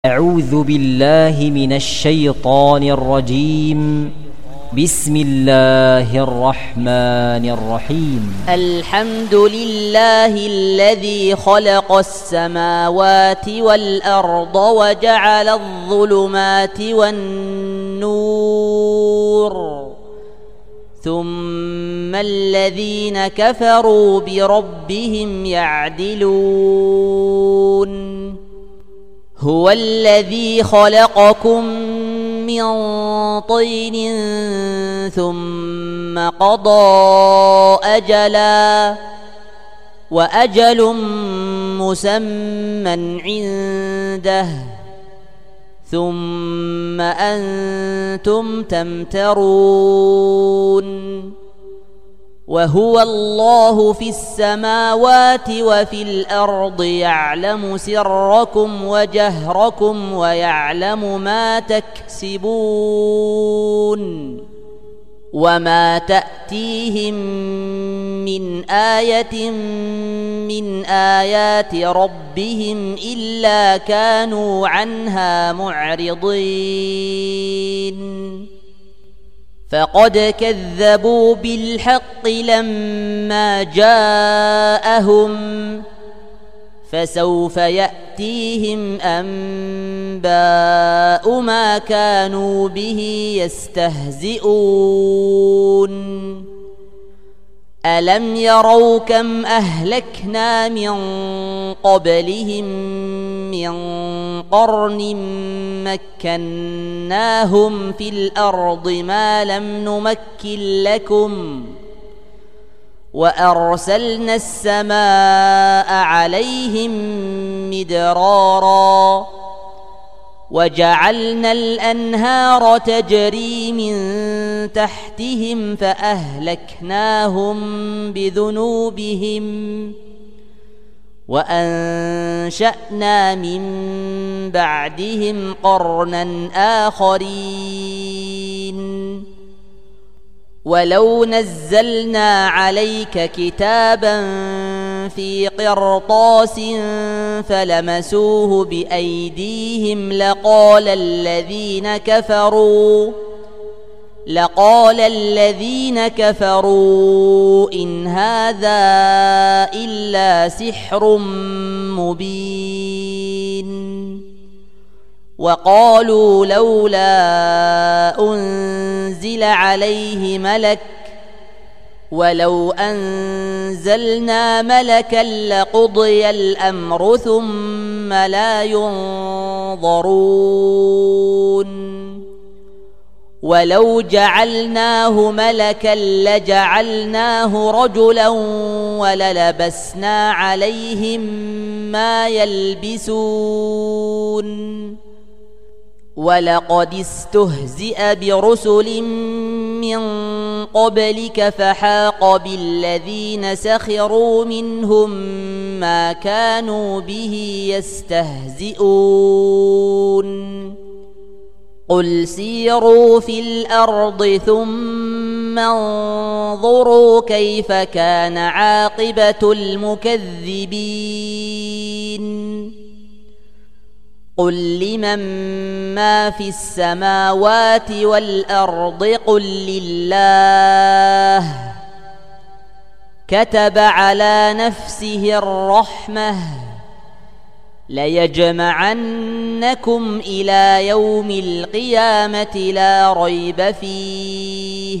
أعوذ بالله من الشيطان الرجيم. بسم الله الرحمن الرحيم. الحمد لله الذي خلق السماوات والأرض وجعل الظلمات والنور ثم الذين كفروا بربهم يعدلون. هو الذي خلقكم من طين ثم قضى أجلا وأجل مسمى عنده ثم أنتم تمترون. وهو الله في السماوات وفي الأرض يعلم سركم وجهركم ويعلم ما تكسبون. وما تأتيهم من آية من آيات ربهم إلا كانوا عنها معرضين. فقد كذبوا بالحق لما جاءهم فسوف يأتيهم أنباء ما كانوا به يستهزئون. ألم يروا كم أهلكنا من قبلهم من قرن مكناهم في الأرض ما لم نمكن لكم وأرسلنا السماء عليهم مدرارا وجعلنا الأنهار تجري من تحتهم فأهلكناهم بذنوبهم وأنشأنا من بعدهم قرنا آخرين. ولو نزلنا عليك كتابا في قرطاس فلمسوه بأيديهم لقال الذين كفروا إن هذا إلا سحر مبين. وقالوا لولا أنزل عليه ملك ولو أنزلنا ملكا لقضي الأمر ثم لا ينظرون. ولو جعلناه ملكا لجعلناه رجلا وللبسنا عليهم ما يلبسون. ولقد استهزئ برسل من قبلك فحاق بالذين سخروا منهم ما كانوا به يستهزئون. قل سيروا في الأرض ثم انظروا كيف كان عاقبة المكذبين. قل لمن ما في السماوات والأرض قل لله كتب على نفسه الرحمة ليجمعنكم إلى يوم القيامة لا ريب فيه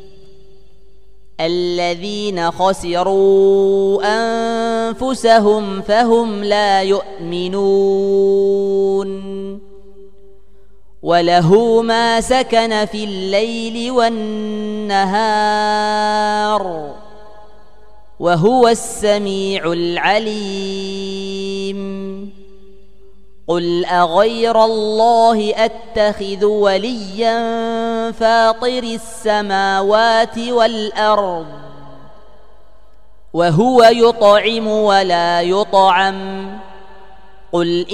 الذين خسروا أنفسهم فهم لا يؤمنون. وله ما سكن في الليل والنهار وهو السميع العليم. قل أغير الله أتخذ وليا فاطر السماوات والأرض وهو يطعم ولا يطعم. قل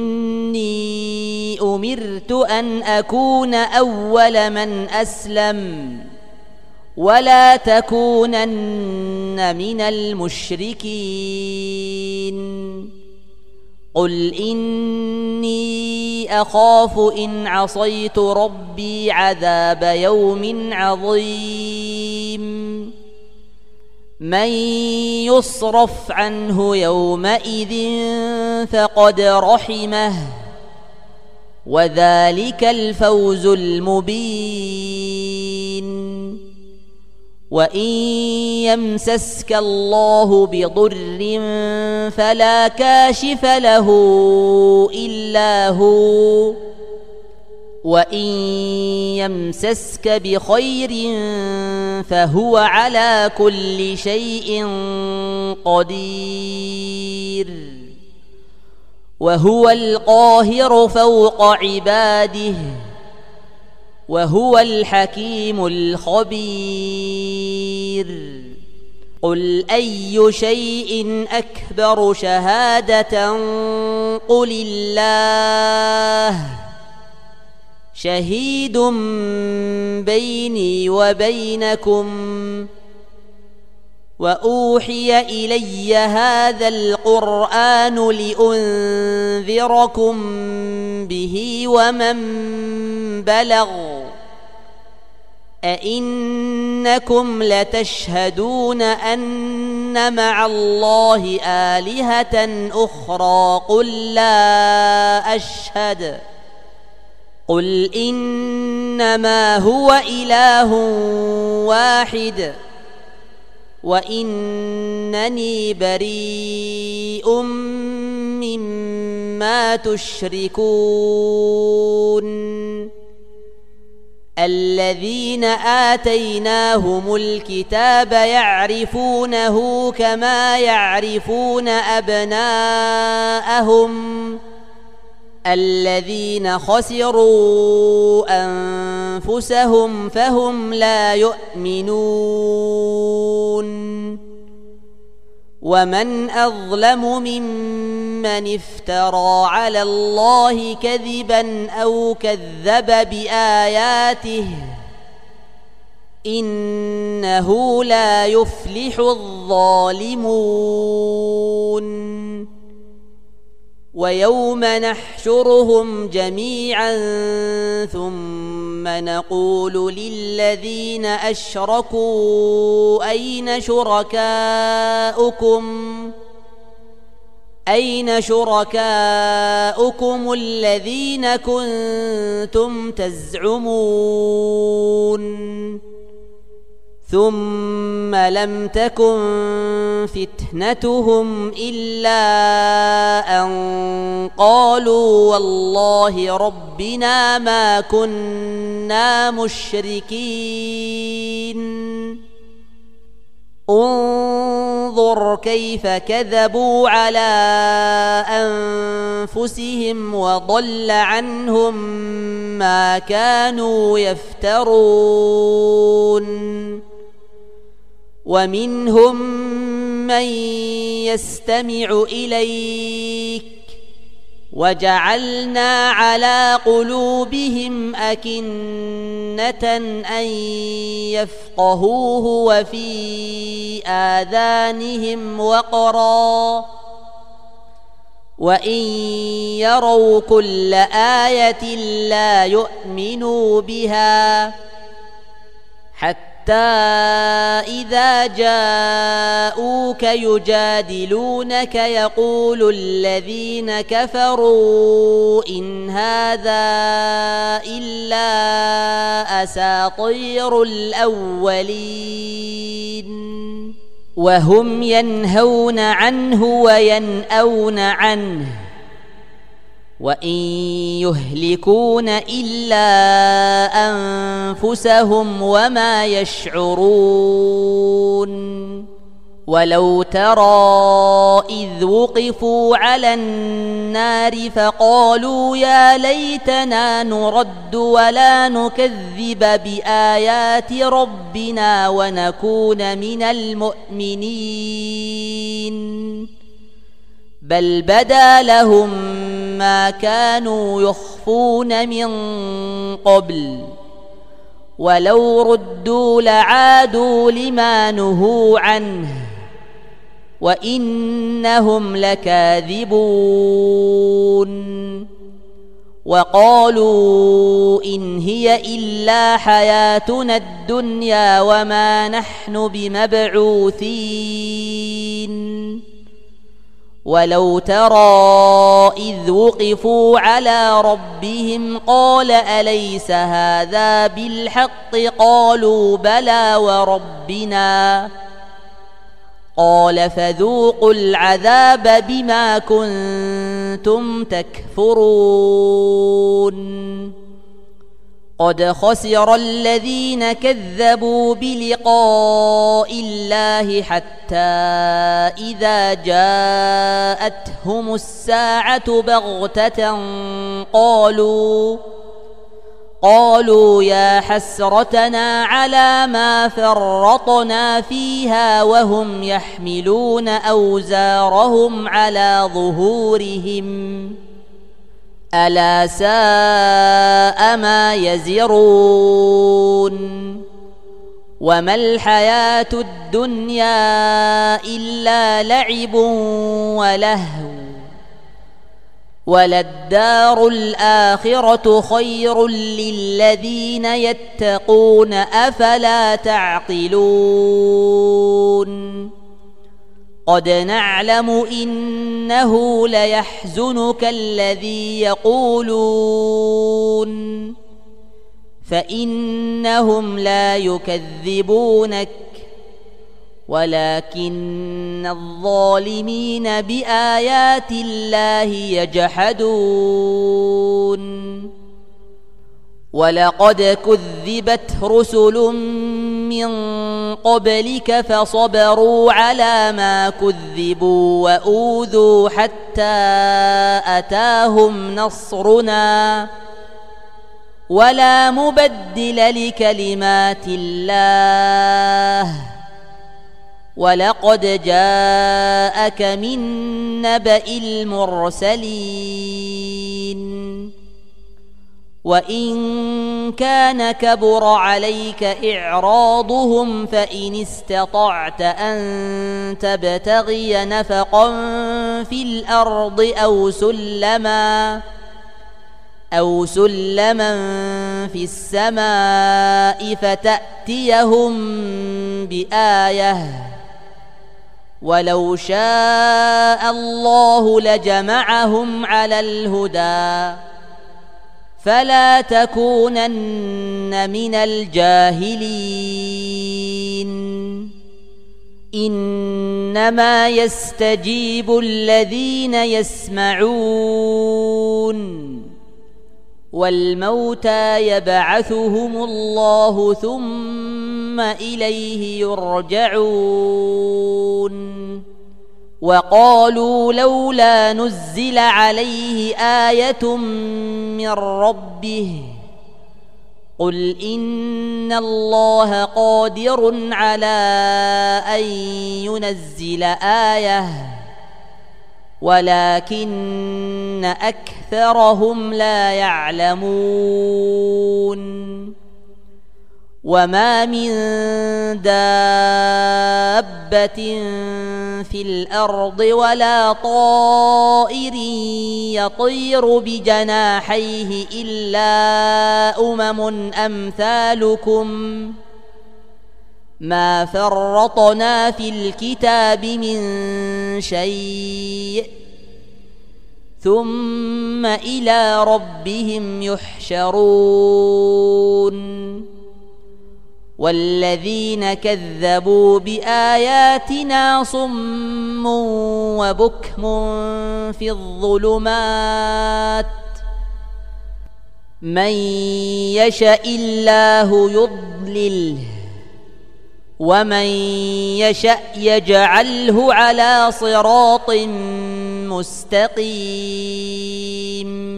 إني أمرت أن أكون أول من أسلم ولا تكونن من المشركين. قل إني أخاف إن عصيت ربي عذاب يوم عظيم من يصرف عنه يومئذ فقد رحمه وذلك الفوز المبين وإن يمسسك الله بضر فلا كاشف له إلا هو وإن يمسسك بخير فهو على كل شيء قدير وهو القاهر فوق عباده وهو الحكيم الخبير قل أي شيء أكبر شهادة قل الله شهيد بيني وبينكم وأوحي إلي هذا القرآن لأنذركم به ومن بلغ أئنكم لتشهدون أن مع الله آلهة أخرى قل لا أشهد قل إنما هو إله واحد وإنني بريء مما تشركون الذين آتيناهم الكتاب يعرفونه كما يعرفون أبناءهم الذين خسروا أنفسهم فهم لا يؤمنون ومن أظلم ممن افترى على الله كذبا أو كذب بآياته إنه لا يفلح الظالمون ويوم نحشرهم جميعا ثم نقول للذين أشركوا أين شركاؤكم الذين كنتم تزعمون ثم لم تكن فتنتهم إلا أن قالوا والله ربنا ما كنا مشركين انظر كيف كذبوا على أنفسهم وضل عنهم ما كانوا يفترون ومنهم من يستمع إليك وجعلنا على قلوبهم أكنة أن يفقهوه وفي آذانهم وقرا وإن يروا كل آية لا يؤمنوا بها حتى إذا جاءوك يجادلونك يقول الذين كفروا إن هذا إلا أساطير الأولين وهم ينهون عنه وينأون عنه وإن يهلكون إلا أنفسهم وما يشعرون ولو ترى إذ وقفوا على النار فقالوا يا ليتنا نرد ولا نكذب بآيات ربنا ونكون من المؤمنين بل بدا لهم ما كانوا يخفون من قبل ولو ردوا لعادوا لما نهوا عنه وإنهم لكاذبون وقالوا إن هي إلا حياتنا الدنيا وما نحن بمبعوثين ولو ترى إذ وقفوا على ربهم قال أليس هذا بالحق قالوا بلى وربنا قال فذوقوا العذاب بما كنتم تكفرون قد خسر الذين كذبوا بلقاء الله حتى إذا جاءتهم الساعة بغتة قالوا يا حسرتنا على ما فرطنا فيها وهم يحملون أوزارهم على ظهورهم ألا ساء ما يزرون وما الحياة الدنيا إلا لعب ولهو وللدار الآخرة خير للذين يتقون أفلا تعقلون قد نعلم إنه ليحزنك الذي يقولون فإنهم لا يكذبونك ولكن الظالمين بآيات الله يجحدون ولقد كذبت رسل من قبلك فصبروا على ما كذبوا وأوذوا حتى أتاهم نصرنا ولا مبدل لكلمات الله ولقد جاءك من نبأ المرسلين وإن كان كبر عليك إعراضهم فإن استطعت أن تبتغي نفقا في الأرض أو سلما في السماء فتأتيهم بآية ولو شاء الله لجمعهم على الهدى فلا تكونن من الجاهلين إنما يستجيب الذين يسمعون والموتى يبعثهم الله ثم إليه يرجعون وقالوا لولا نزل عليه آية من ربه قل إن الله قادر على أن ينزل آية ولكن أكثرهم لا يعلمون وما من دابة في الأرض ولا طائر يطير بجناحيه إلا أمم أمثالكم ما فرطنا في الكتاب من شيء ثم إلى ربهم يحشرون والذين كذبوا بآياتنا صم وبكم في الظلمات من يشاء الله يضلله ومن يشاء يجعله على صراط مستقيم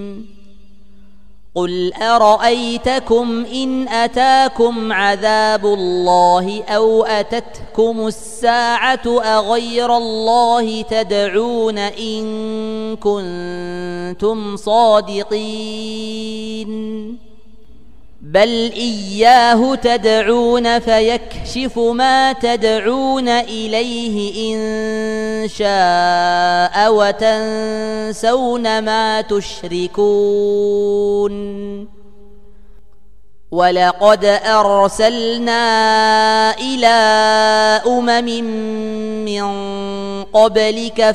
قل أرأيتكم إن أتاكم عذاب الله أو أتتكم الساعة أغير الله تدعون إن كنتم صادقين بل إياه تدعون فيكشف ما تدعون إليه إن شاء وتنسون ما تشركون ولقد أرسلنا إلى أمم من قبلك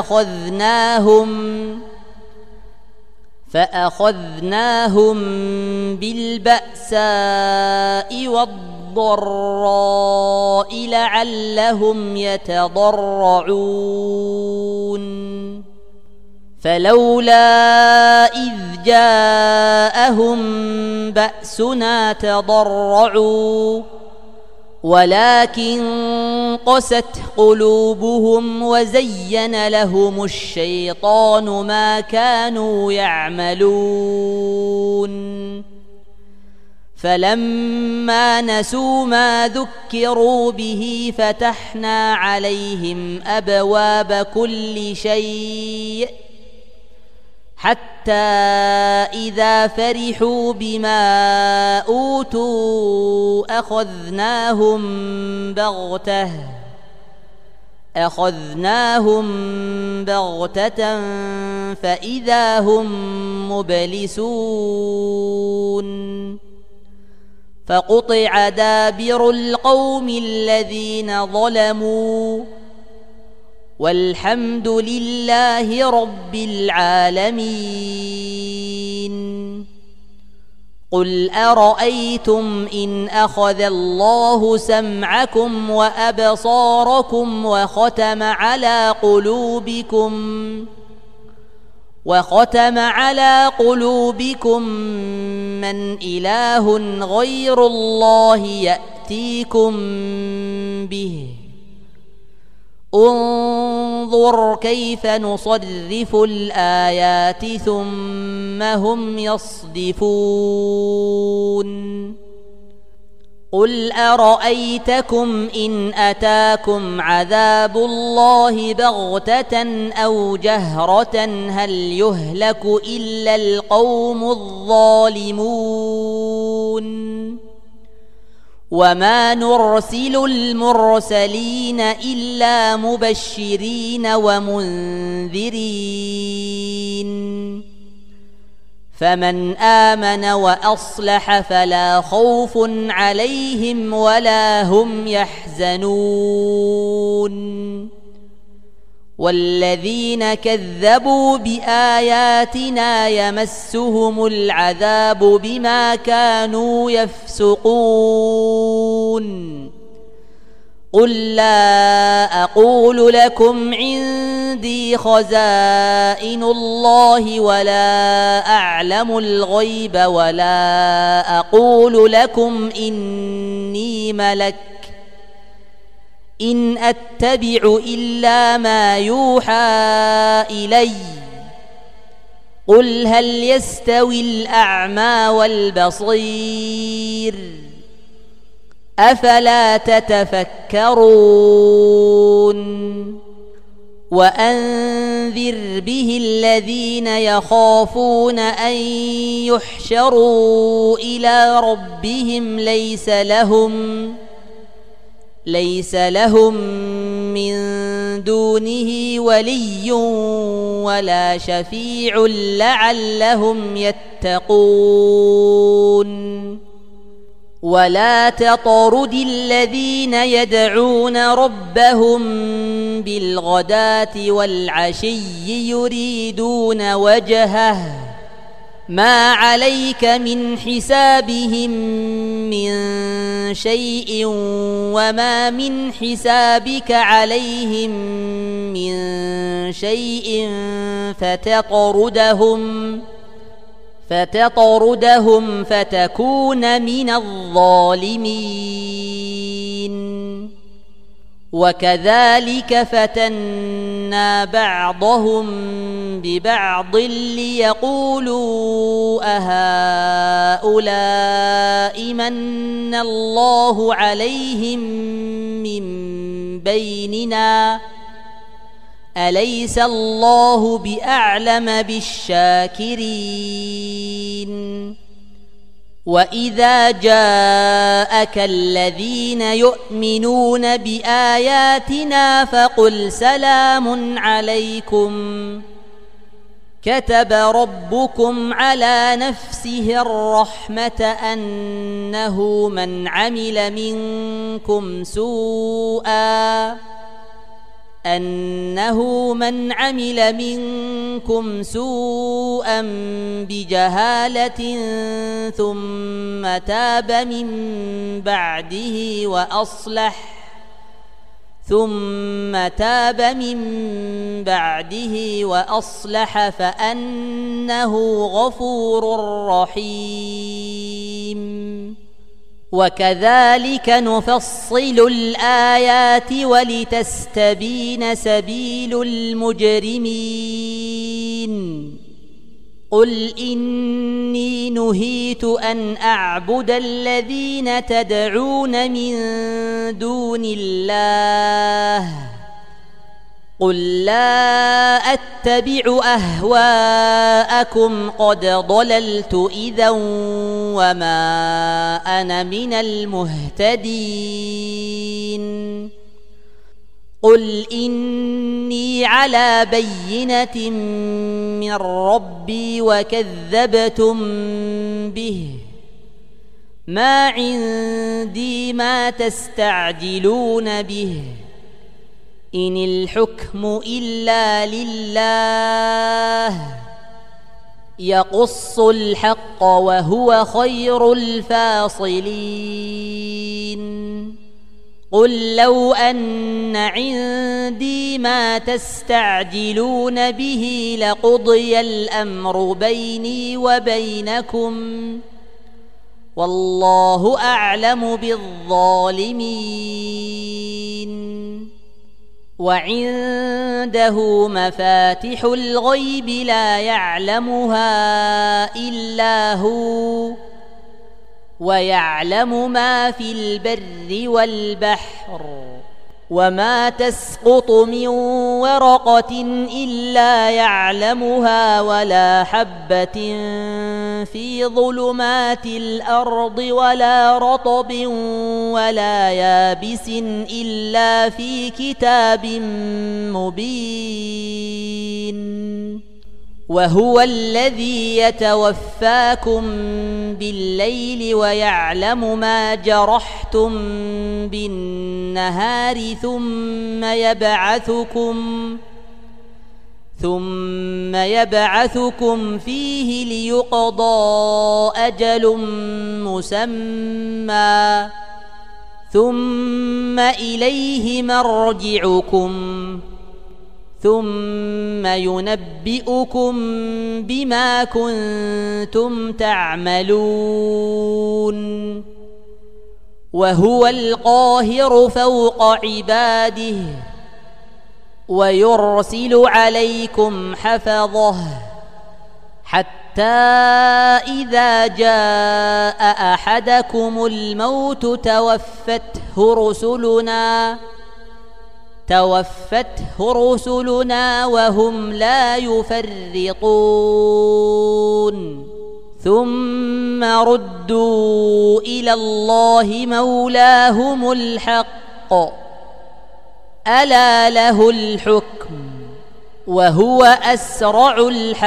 فأخذناهم بالبأساء والضراء لعلهم يتضرعون فلولا إذ جاءهم بأسنا تضرعوا ولكن قست قلوبهم وزين لهم الشيطان ما كانوا يعملون فلما نسوا ما ذكروا به فتحنا عليهم أبواب كل شيء حتى إذا فرحوا بما أوتوا أخذناهم بغتة فإذا هم مبلسون فقطع دابر القوم الذين ظلموا والحمد لله رب العالمين قل أرأيتم إن أخذ الله سمعكم وأبصاركم وختم على قلوبكم من إله غير الله يأتيكم به انظر كيف نصرف الآيات ثم هم يصدفون قل أرأيتكم إن أتاكم عذاب الله بغتة أو جهرة هل يهلك إلا القوم الظالمون وما نرسل المرسلين إلا مبشرين ومنذرين فمن آمن وأصلح فلا خوف عليهم ولا هم يحزنون والذين كذبوا بآياتنا يمسهم العذاب بما كانوا يفسقون قل لا أقول لكم عندي خزائن الله ولا أعلم الغيب ولا أقول لكم إني ملك إن أتبع إلا ما يوحى إلي قل هل يستوي الأعمى والبصير أفلا تتفكرون وأنذر به الذين يخافون أن يحشروا إلى ربهم ليس لهم من دونه ولي ولا شفيع لعلهم يتقون ولا تطرد الذين يدعون ربهم بالغداة والعشي يريدون وجهه ما عليك من حسابهم من شيء وما من حسابك عليهم من شيء فتطردهم فتكون من الظالمين وكذلك فتنا بعضهم ببعض ليقولوا أهؤلاء من الله عليهم من بيننا أليس الله بأعلم بالشاكرين وإذا جاءك الذين يؤمنون بآياتنا فقل سلام عليكم كتب ربكم على نفسه الرحمة أنه من عمل منكم سوءا بجهالة ثم تاب من بعده وأصلح فأنه غفور رحيم وكذلك نفصل الآيات ولتستبين سبيل المجرمين قل إني نهيت أن أعبد الذين تدعون من دون الله قل لا أتبع أهواءكم قد ضللت إذا وما أنا من المهتدين قل إني على بينة من ربي وكذبتم به ما عندي ما تستعجلون به إن الحكم إلا لله يقص الحق وهو خير الفاصلين قل لو أن عندي ما تستعجلون به لقضي الأمر بيني وبينكم والله أعلم بالظالمين وعنده مفاتح الغيب لا يعلمها إلا هو ويعلم ما في البر والبحر وما تسقط من ورقة إلا يعلمها ولا حبة في ظلمات الأرض ولا رطب ولا يابس إلا في كتاب مبين وهو الذي يتوفاكم بالليل ويعلم ما جرحتم بالنهار ثم يبعثكم فيه ليقضى أجل مسمى ثم إليه مرجعكم ثم ينبئكم بما كنتم تعملون وهو القاهر فوق عباده ويرسل عليكم حفظه حتى إذا جاء أحدكم الموت توفته رسلنا وهم لا يفرطون ثم ردوا إلى الله مولاهم الحق ألا له الحكم وهو أسرع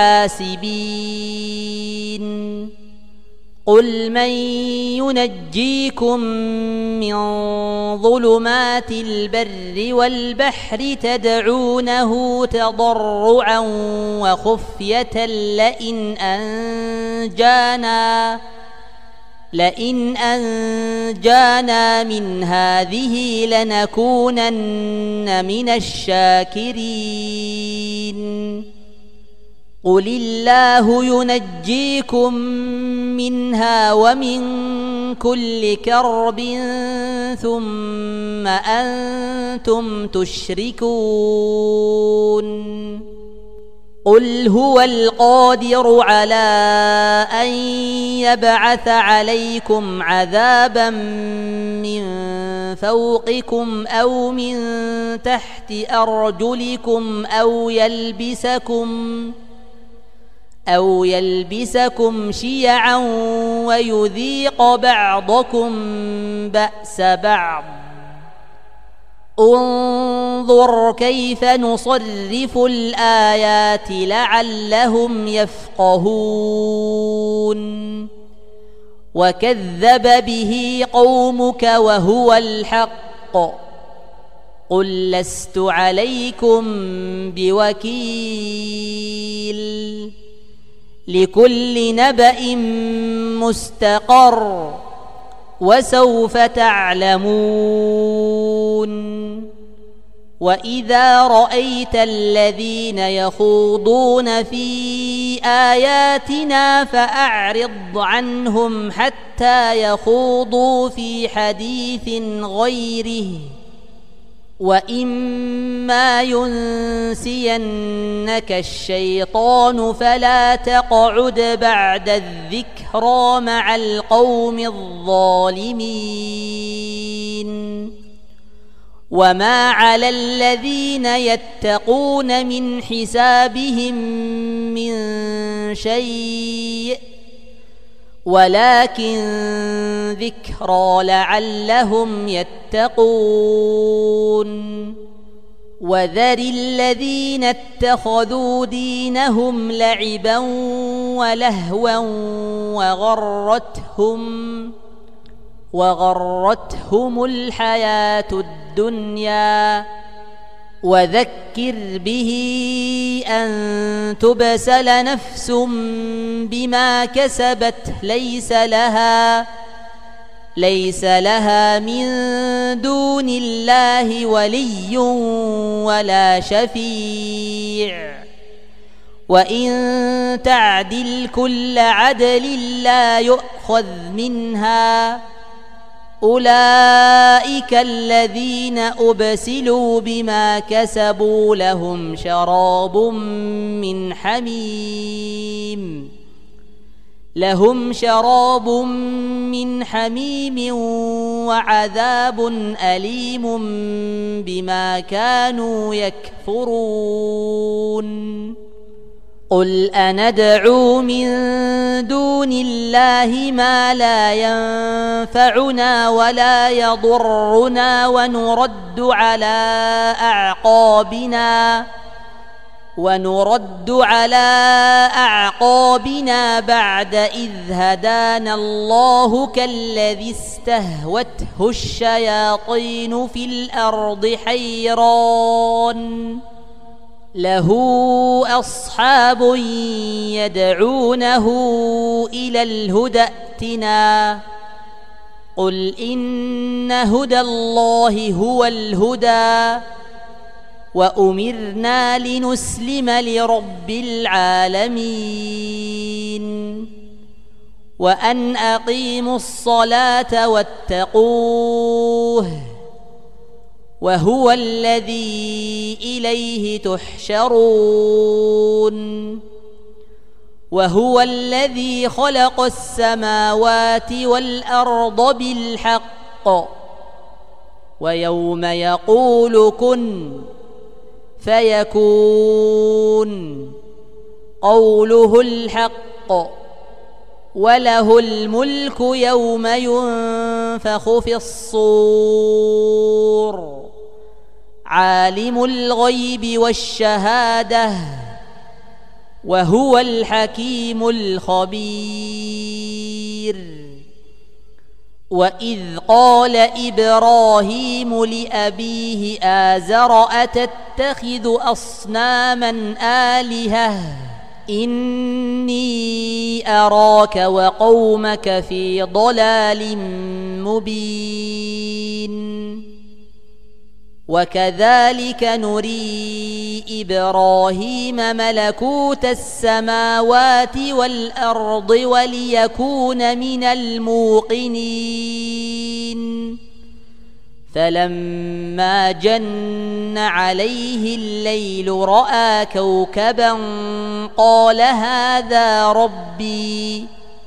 الحاسبين قل من ينجيكم من ظلمات البر والبحر تدعونه تضرعا وخفية لئن أنجانا من هذه لنكونن من الشاكرين قل الله ينجيكم منها ومن كل كرب ثم أنتم تشركون قل هو القادر على أن يبعث عليكم عذابا من فوقكم أو من تحت أرجلكم أو يلبسكم شيعا ويذيق بعضكم بأس بعض انظر كيف نصرف الآيات لعلهم يفقهون وكذب به قومك وهو الحق قل لست عليكم بوكيل لكل نبأ مستقر وسوف تعلمون وإذا رأيت الذين يخوضون في آياتنا فأعرض عنهم حتى يخوضوا في حديث غيره وإما ينسينك الشيطان فلا تقعد بعد الذكرى مع القوم الظالمين وما على الذين يتقون من حسابهم من شيء ولكن ذكرى لعلهم يتقون وذر الذين اتخذوا دينهم لعبا ولهوا وغرتهم الحياة الدنيا وذكر به أن تبسل نفس بما كسبت ليس لها من دون الله ولي ولا شفيع وإن تعدل كل عدل لا يؤخذ منها أولئك الذين أبسلوا بما كسبوا لهم شراب من حميم وعذاب أليم بما كانوا يكفرون قل أندعو من دون الله ما لا ينفعنا ولا يضرنا ونرد على أعقابنا بعد إذ هدانا الله كالذي استهوته الشياطين في الأرض حيران له أصحاب يدعونه إلى الهدى ائتنا قل إن هدى الله هو الهدى وأمرنا لنسلم لرب العالمين وأن أقيموا الصلاة واتقوه وهو الذي إليه تحشرون وهو الذي خلق السماوات والأرض بالحق ويوم يقول كن فيكون قوله الحق وله الملك يوم ينفخ في الصور عالم الغيب والشهادة وهو الحكيم الخبير وإذ قال إبراهيم لأبيه آزر أتتخذ أصناما آلهة إني أراك وقومك في ضلال مبين وكذلك نري إبراهيم ملكوت السماوات والأرض وليكون من الموقنين فلما جن عليه الليل رأى كوكبا قال هذا ربي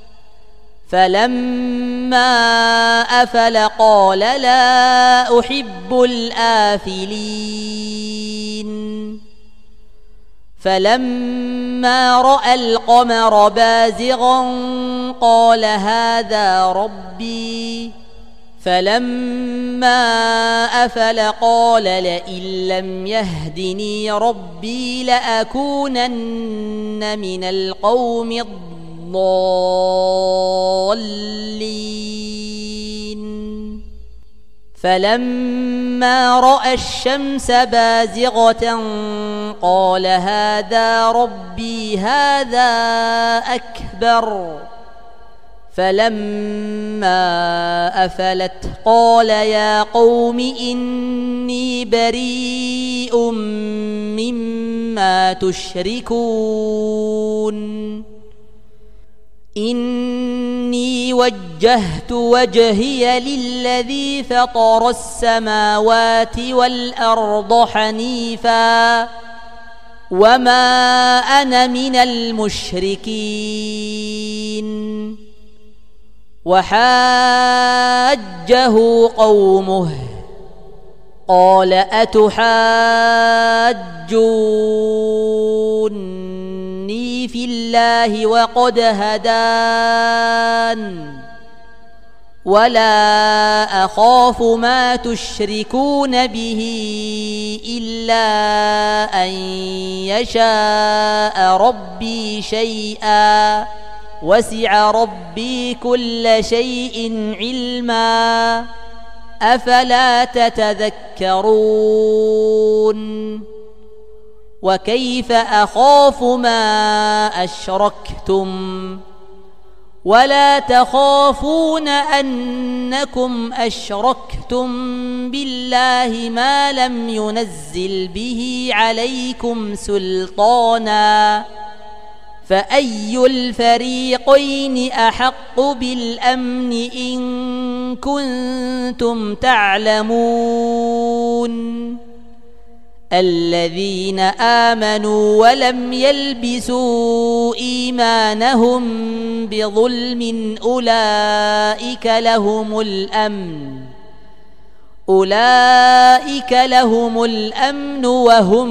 فلما أفل قال لا أحب الآفلين فلما رأى القمر بازغا قال هذا ربي فلما أفل قال لئن لم يهدني ربي لأكونن من القوم الضالين فلما رأى الشمس بازغة قال هذا ربي هذا أكبر فلما أفلت قال يا قوم إني بريء مما تشركون إني وجهت وجهي للذي فطر السماوات والأرض حنيفا وما أنا من المشركين وحاجه قومه قال أتحاجوني في الله وقد هدان ولا أخاف ما تشركون به إلا أن يشاء ربي شيئا وسع ربي كل شيء علما أفلا تتذكرون وكيف أخاف ما أشركتم ولا تخافون أنكم أشركتم بالله ما لم ينزل به عليكم سلطانا فأي الفريقين أحق بالأمن إن كنتم تعلمون الذين آمنوا ولم يلبسوا إيمانهم بظلم أولئك لهم الأمن وهم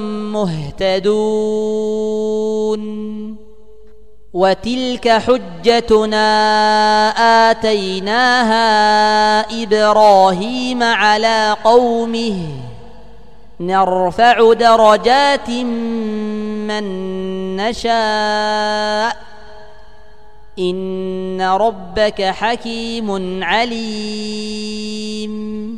مهتدون وتلك حجتنا آتيناها إبراهيم على قومه نرفع درجات من نشاء إن ربك حكيم عليم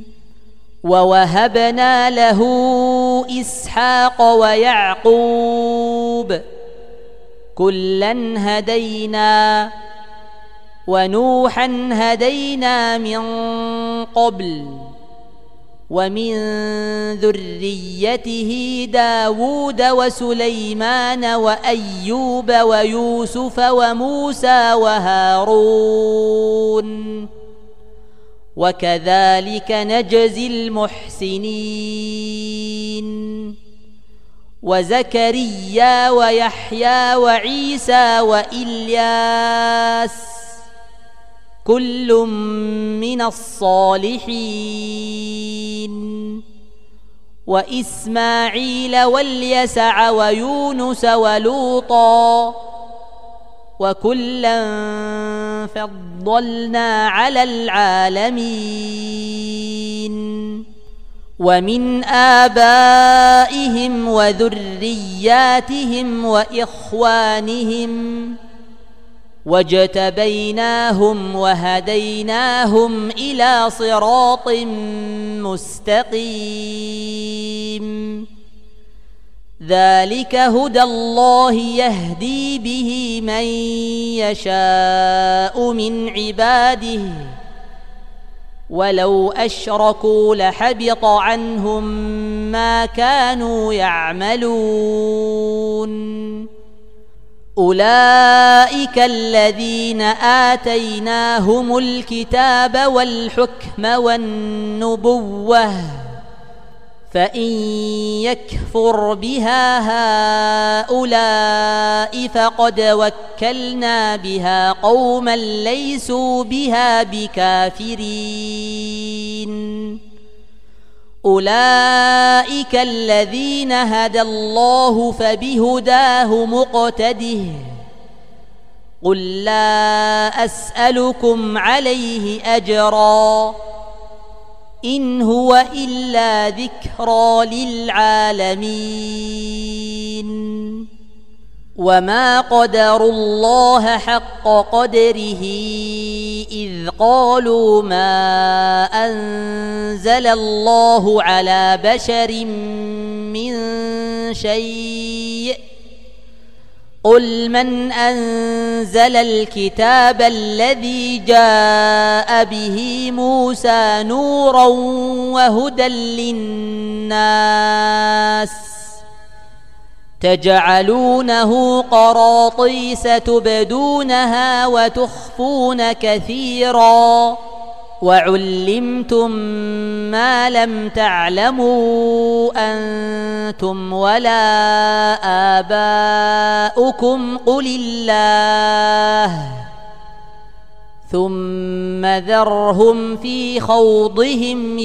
ووهبنا له إسحاق ويعقوب كلا هدينا ونوحا هدينا من قبل ومن ذريته داود وسليمان وأيوب ويوسف وموسى وهارون وكذلك نجزي المحسنين وزكريا ويحيى وعيسى وإلياس كل من الصالحين وإسماعيل واليسع ويونس ولوطا وكلا فضلنا على العالمين ومن آبائهم وذرياتهم وإخوانهم واجتبيناهم وهديناهم إلى صراط مستقيم ذلك هدى الله يهدي به من يشاء من عباده ولو أشركوا لحبط عنهم ما كانوا يعملون أولئك الذين آتيناهم الكتاب والحكم والنبوة فإن يكفر بها هؤلاء فقد وكلنا بها قوما ليسوا بها بكافرين أولئك الذين هدى الله فبهداه مقتده قل لا أسألكم عليه أجرا إن هو إلا ذكرى للعالمين وما قدروا الله حق قدره إذ قالوا ما أنزل الله على بشر من شيء قل من أنزل الكتاب الذي جاء به موسى نورا وهدى للناس تجعلونه قراطيس تبدونها وتخفون كثيرا وعلمتم ما لم تعلموا أنتم ولا آباؤكم قل الله ثم ذرهم في خوضهم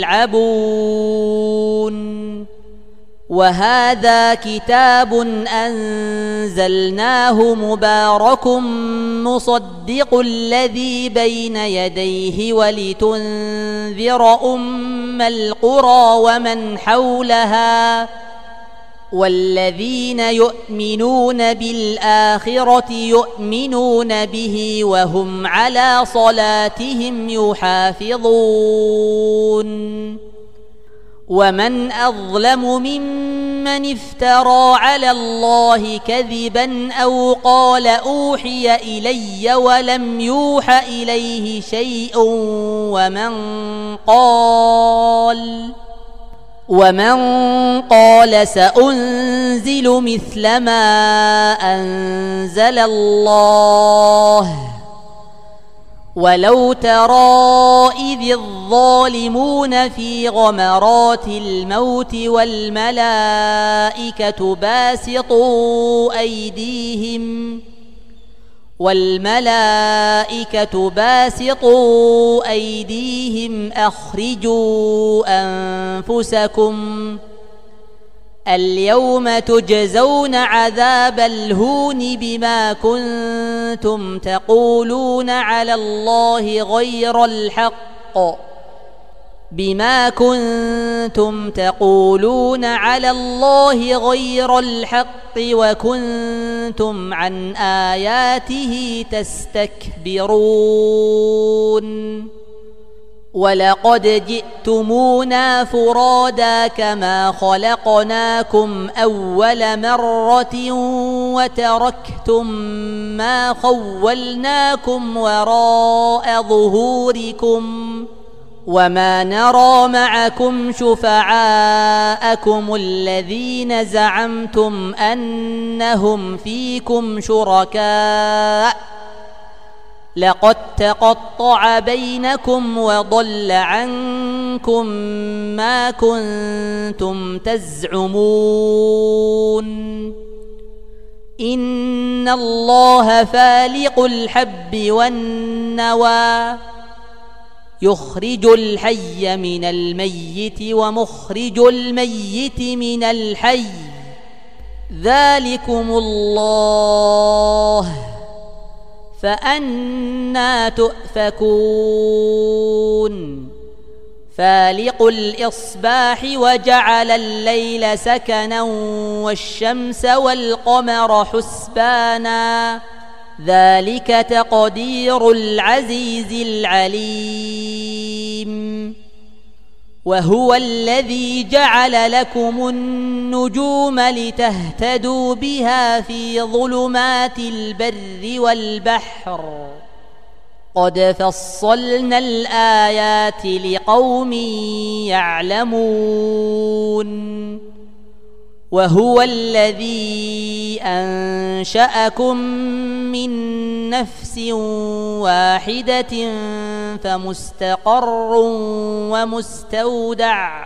يلعبون وهذا كتاب أنزلناه مبارك مصدق الذي بين يديه ولتنذر أم القرى ومن حولها والذين يؤمنون بالآخرة يؤمنون به وهم على صلاتهم يحافظون ومن أظلم ممن افترى على الله كذبا أو قال أوحي إلي ولم يوح إليه شيء ومن قال سأنزل مثل ما أنزل الله ولو ترى إذ الظالمون في غمرات الموت والملائكة باسطوا أيديهم أخرجوا أنفسكم اليوم تجزون عذاب الهون بما كنتم تقولون على الله غير الحق وكنتم عن آياته تستكبرون ولقد جئتمونا فرادا كما خلقناكم أول مرة وتركتم ما خولناكم وراء ظهوركم وما نرى معكم شفعاءكم الذين زعمتم أنهم فيكم شركاء لقد تقطع بينكم وضل عنكم ما كنتم تزعمون إن الله فالق الحب والنوى يخرج الحي من الميت ومخرج الميت من الحي ذلكم الله فأنى تؤفكون فالق الإصباح وجعل الليل سكنا والشمس والقمر حسبانا ذلك تقدير العزيز العليم وهو الذي جعل لكم النجوم لتهتدوا بها في ظلمات البر والبحر قد فصلنا الآيات لقوم يعلمون وهو الذي أنشأكم من نفس واحدة فمستقر ومستودع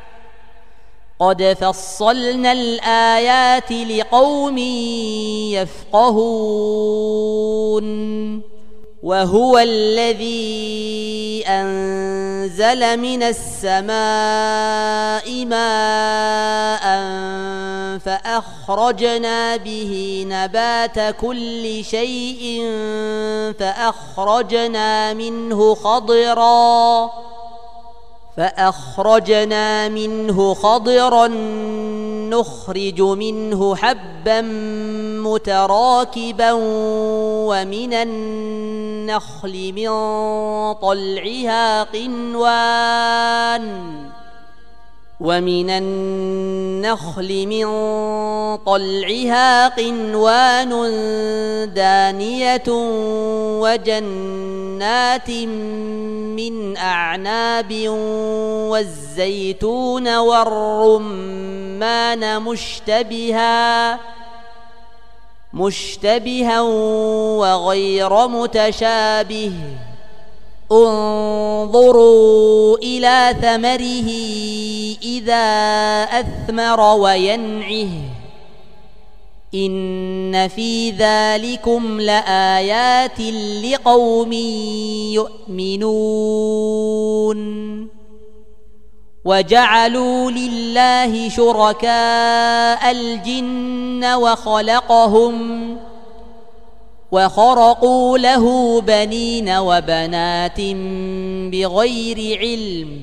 قد فصلنا الآيات لقوم يفقهون وهو الذي أنزل من السماء ماء فأخرجنا به نبات كل شيء فأخرجنا منه خضرا نخرج منه حبا متراكبا ومن النخل من طلعها قنوان دانية وجنات من أعناب والزيتون والرمان مشتبها وغير متشابه انظروا إلى ثمره إذا أثمر وينعه إن في ذلكم لآيات لقوم يؤمنون وجعلوا لله شركاء الجن وخرقوا له بنين وبنات بغير علم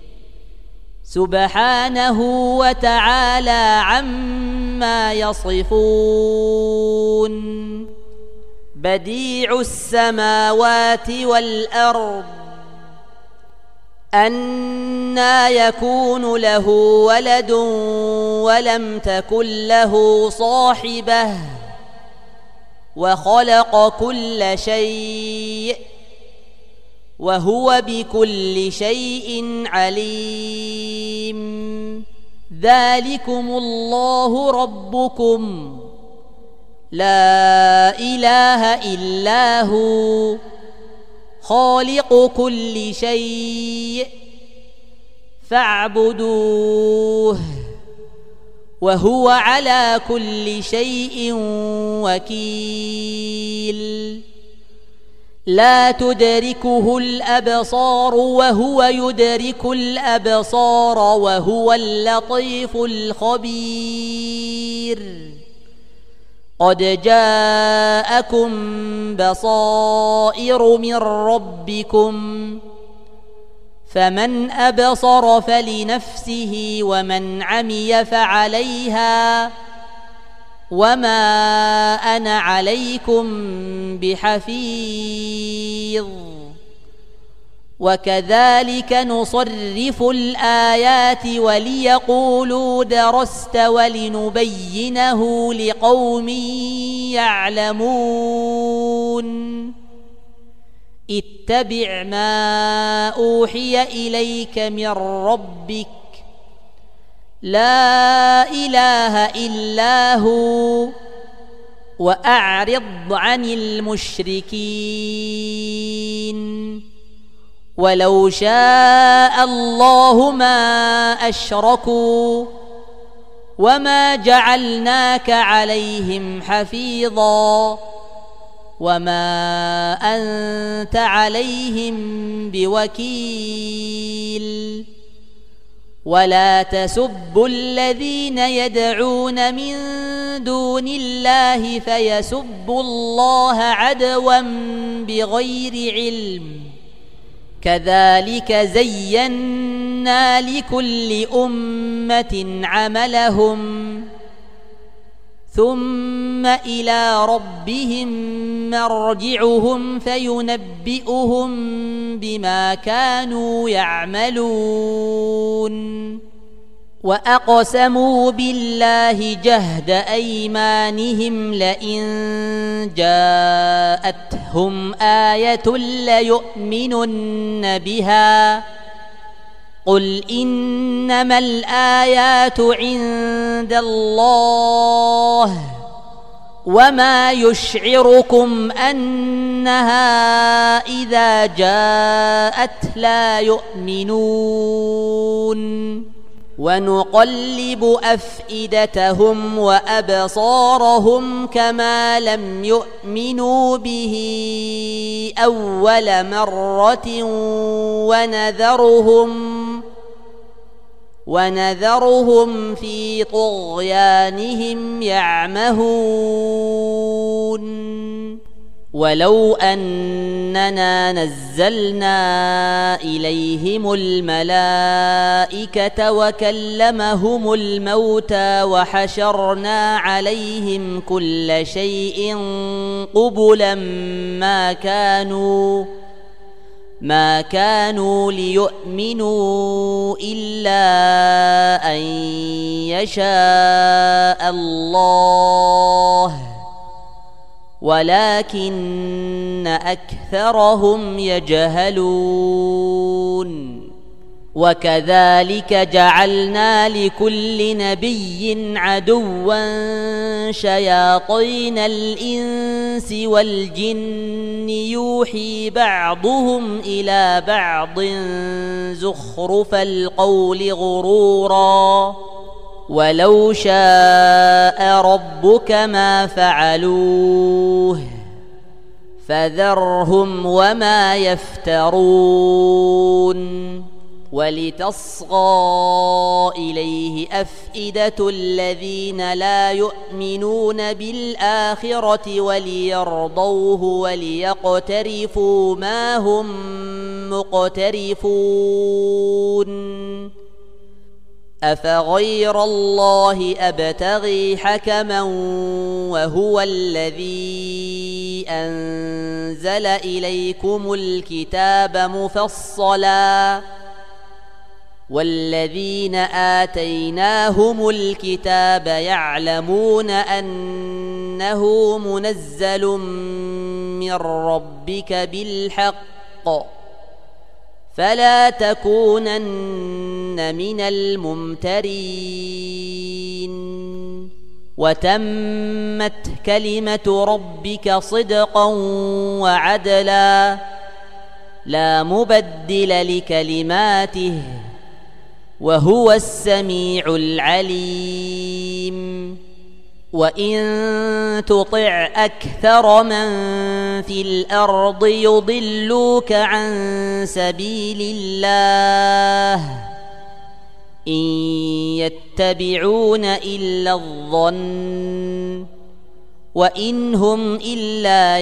سبحانه وتعالى عما يصفون بديع السماوات والأرض أنى يكون له ولد ولم تكن له صاحبة وخلق كل شيء وهو بكل شيء عليم ذلكم الله ربكم لا إله إلا هو خالق كل شيء فاعبدوه وهو على كل شيء وكيل لا تدركه الأبصار وهو يدرك الأبصار وهو اللطيف الخبير قد جاءكم بصائر من ربكم فمن أبصر فلنفسه ومن عمي فعليها وما أنا عليكم بحفيظ وكذلك نصرف الآيات وليقولوا درست ولنبينه لقوم يعلمون اتبع ما أوحي إليك من ربك لا إله إلا هو وأعرض عن المشركين ولو شاء الله ما أشركوا وما جعلناك عليهم حفيظا وما أنت عليهم بوكيل ولا تسبوا الذين يدعون من دون الله فيسبوا الله عدوا بغير علم كذلك زينا لكل أمة عملهم ثم إلى ربهم مرجعهم فينبئهم بما كانوا يعملون وأقسموا بالله جهد أيمانهم لئن جاءتهم آية ليؤمنن بها قل إنما الآيات عند الله وما يشعركم أنها إذا جاءت لا يؤمنون ونقلب أفئدتهم وأبصارهم كما لم يؤمنوا به أول مرة ونذرهم في طغيانهم يعمهون ولو أننا نزلنا إليهم الملائكة وكلمهم الموتى وحشرنا عليهم كل شيء قبلا ما كانوا ليؤمنوا إلا أن يشاء الله ولكن أكثرهم يجهلون وكذلك جعلنا لكل نبي عدوا شياطين الإنس والجن يوحي بعضهم إلى بعض زخرف القول غرورا ولو شاء ربك ما فعلوه فذرهم وما يفترون ولتصغى إليه أفئدة الذين لا يؤمنون بالآخرة وليرضوه وليقترفوا ما هم مقترفون أفغير الله أبتغي حكما وهو الذي أنزل إليكم الكتاب مفصلا والذين آتيناهم الكتاب يعلمون أنه منزل من ربك بالحق فلا تكونن من الممترين وتمت كلمة ربك صدقا وعدلا لا مبدل لكلماته وهو السميع العليم وإن تطع أكثر من في الأرض يضلوك عن سبيل الله إن يتبعون إلا الظن وإن هم إلا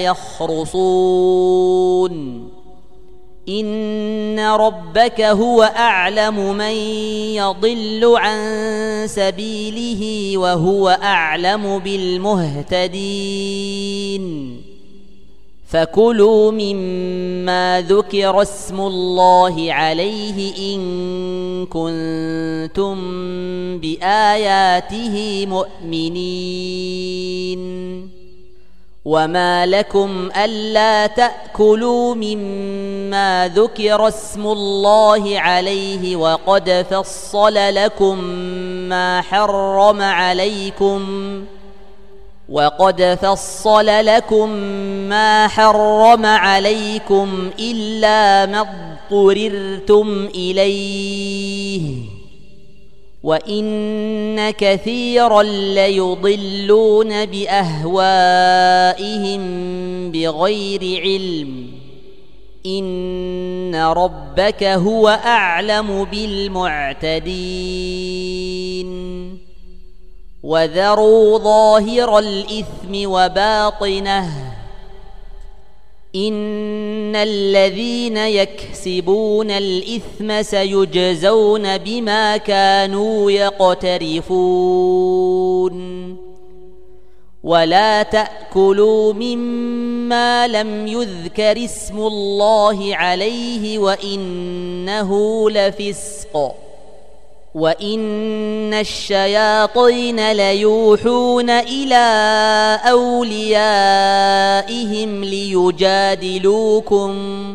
يخرصون إن ربك هو أعلم من يضل عن سبيله وهو أعلم بالمهتدين فكلوا مما ذكر اسم الله عليه إن كنتم بآياته مؤمنين وما لكم ألا تأكلوا مما ذكر اسم الله عليه وقد فصل لكم ما حرم عليكم إلا ما اضطررتم إليه وإن كثيرا ليضلون بأهوائهم بغير علم إن ربك هو أعلم بالمعتدين وذروا ظاهر الإثم وباطنه إن الذين يكسبون الإثم سيجزون بما كانوا يقترفون ولا تأكلوا مما لم يذكر اسم الله عليه وإنه لفسق وإن الشياطين ليوحون إلى أوليائهم ليجادلوكم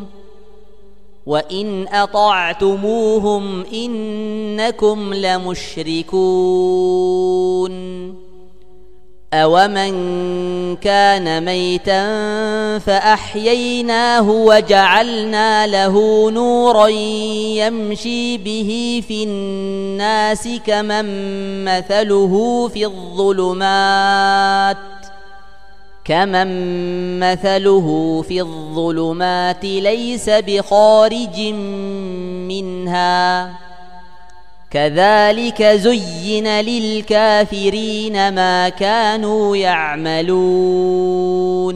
وإن أطعتموهم إنكم لمشركون أَوَمَنْ كَانَ مَيْتًا فَأَحْيَيْنَاهُ وَجَعَلْنَا لَهُ نُورًا يَمْشِي بِهِ فِي النَّاسِ كَمَنْ مَثَلُهُ فِي الظُّلُمَاتِ لَيْسَ بِخَارِجٍ مِنْهَا كَذَلِكَ زُيِّنَ لِلْكَافِرِينَ مَا كَانُوا يَعْمَلُونَ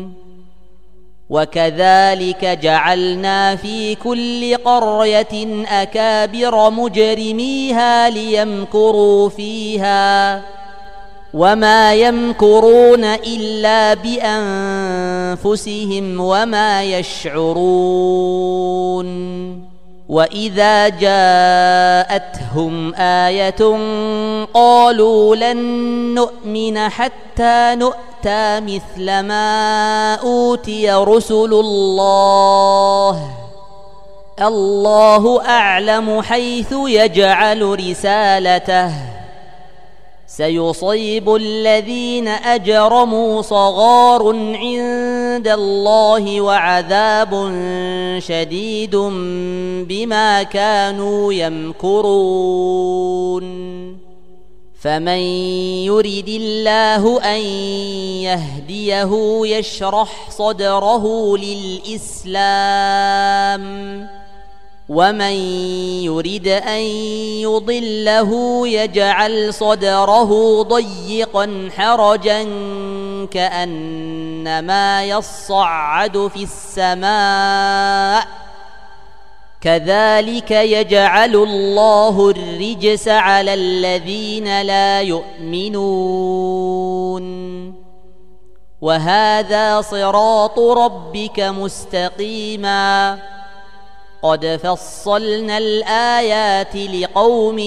وَكَذَلِكَ جَعَلْنَا فِي كُلِّ قَرْيَةٍ أَكَابِرَ مُجْرِمِيهَا لِيَمْكُرُوا فِيهَا وَمَا يَمْكُرُونَ إِلَّا بِأَنفُسِهِمْ وَمَا يَشْعُرُونَ وَإِذَا جَاءَتْهُمْ آيَةٌ قَالُوا لَن نُّؤْمِنَ حَتَّى نُؤْتَىٰ مِثْلَ مَا أُوتِيَ رُسُلُ اللَّهُ أَعْلَمُ حَيْثُ يَجْعَلُ رِسَالَتَهُ سَيُصِيبُ الَّذِينَ أَجْرَمُوا صَغَارٌ عِندَ اللَّهِ وَعَذَابٌ شَدِيدٌ بِمَا كَانُوا يَمْكُرُونَ فَمَنْ يُرِدِ اللَّهُ أَنْ يَهْدِيَهُ يَشْرَحْ صَدْرَهُ لِلْإِسْلَامِ وَمَنْ يُرِدْ أَنْ يُضِلَّهُ يَجْعَلْ صَدْرَهُ ضَيِّقًا حَرَجًا كَأَنَّمَا يَصَّعَّدُ فِي السَّمَاءِ كَذَلِكَ يَجْعَلُ اللَّهُ الرِّجْسَ عَلَى الَّذِينَ لَا يُؤْمِنُونَ وَهَذَا صِرَاطُ رَبِّكَ مُسْتَقِيمًا قَدْ فَصَّلْنَا الْآيَاتِ لِقَوْمٍ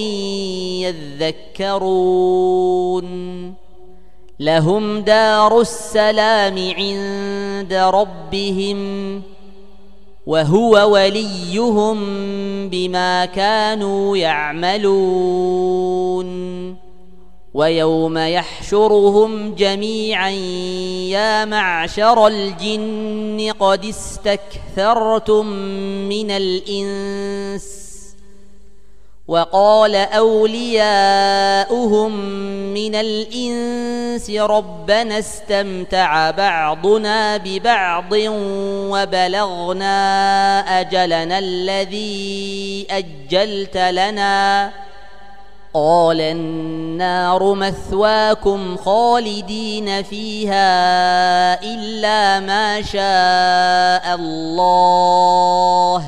يَذَّكَّرُونَ لَهُمْ دَارُ السَّلَامِ عِندَ رَبِّهِمْ وَهُوَ وَلِيُّهُم بِمَا كَانُوا يَعْمَلُونَ وَيَوْمَ يَحْشُرُهُمْ جَمِيعًا يَا مَعْشَرَ الْجِنِّ قَدِ اسْتَكْثَرْتُم مِّنَ الْإِنسِ وَقَالَ أَوْلِيَاؤُهُم مِّنَ الْإِنسِ رَبَّنَا اسْتَمْتَعَ بَعْضُنَا بِبَعْضٍ وَبَلَغْنَا أَجَلَنَا الَّذِي أَجَّلْتَ لَنَا قَالَ النَّارُ مَثْوَاكُمْ خَالِدِينَ فِيهَا إِلَّا مَا شَاءَ اللَّهُ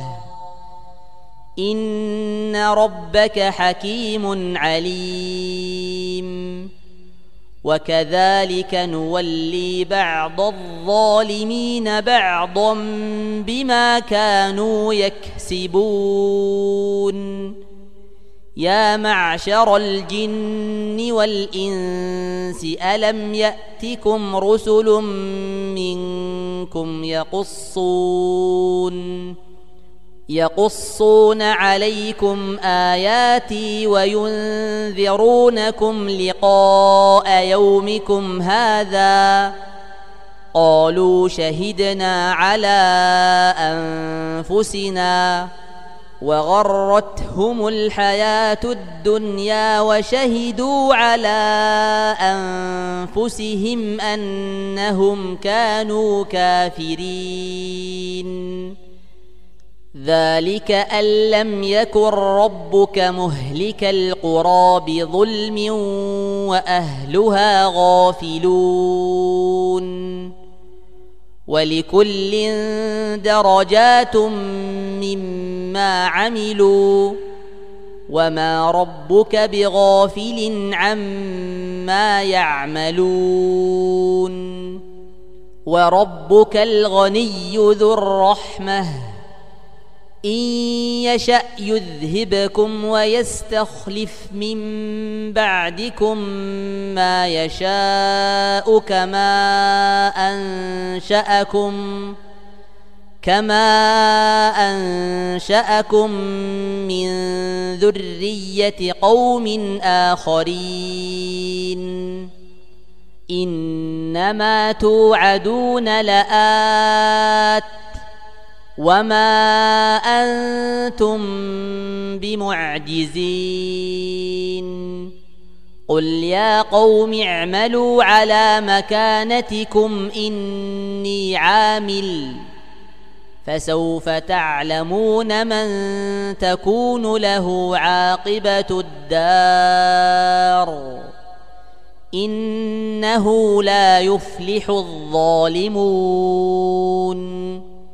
إِنَّ رَبَّكَ حَكِيمٌ عَلِيمٌ وَكَذَلِكَ نُوَلِّي بَعْضَ الظَّالِمِينَ بَعْضًا بِمَا كَانُوا يَكْسِبُونَ يَا مَعْشَرَ الْجِنِّ وَالْإِنسِ أَلَمْ يَأْتِكُمْ رُسُلٌ مِّنكُمْ يَقُصُّونَ عَلَيْكُمْ آيَاتِي وَيُنذِرُونَكُمْ لِقَاءَ يَوْمِكُمْ هَٰذَا قَالُوا شَهِدْنَا عَلَىٰ أَنفُسِنَا وَغَرَّتْهُمُ الْحَيَاةُ الدُّنْيَا وَشَهِدُوا عَلَىٰ أَنفُسِهِمْ أَنَّهُمْ كَانُوا كَافِرِينَ ذَلِكَ أَن لَّمْ يَكُن رَّبُّكَ مُهْلِكَ الْقُرَىٰ بِظُلْمٍ وَأَهْلُهَا غَافِلُونَ وَلِكُلٍّ دَرَجَاتٌ مِّمَّا عَمِلُوا وَمَا رَبُّكَ بِغَافِلٍ عَمَّا يَعْمَلُونَ وَرَبُّكَ الْغَنِيُّ ذُو الرَّحْمَةِ إِن يَشَأْ يُذْهِبْكُمْ وَيَسْتَخْلِفْ مِن بَعْدِكُم مَّا يَشَاءُ كَمَا أَنشَأَكُم مِّن ذُرِّيَّةِ قَوْمٍ آخَرِينَ إنما توعدون لآت وما أنتم بمعجزين قل يا قوم اعملوا على مكانتكم إني عامل فسوف تعلمون من تكون له عاقبة الدار إنه لا يفلح الظالمون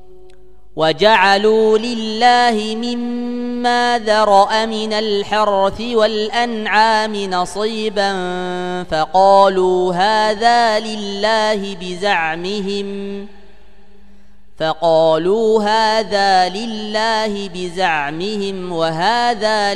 وجعلوا لله مما ذرأ من الحرث والأنعام نصيبا فقالوا هذا لله بزعمهم وهذا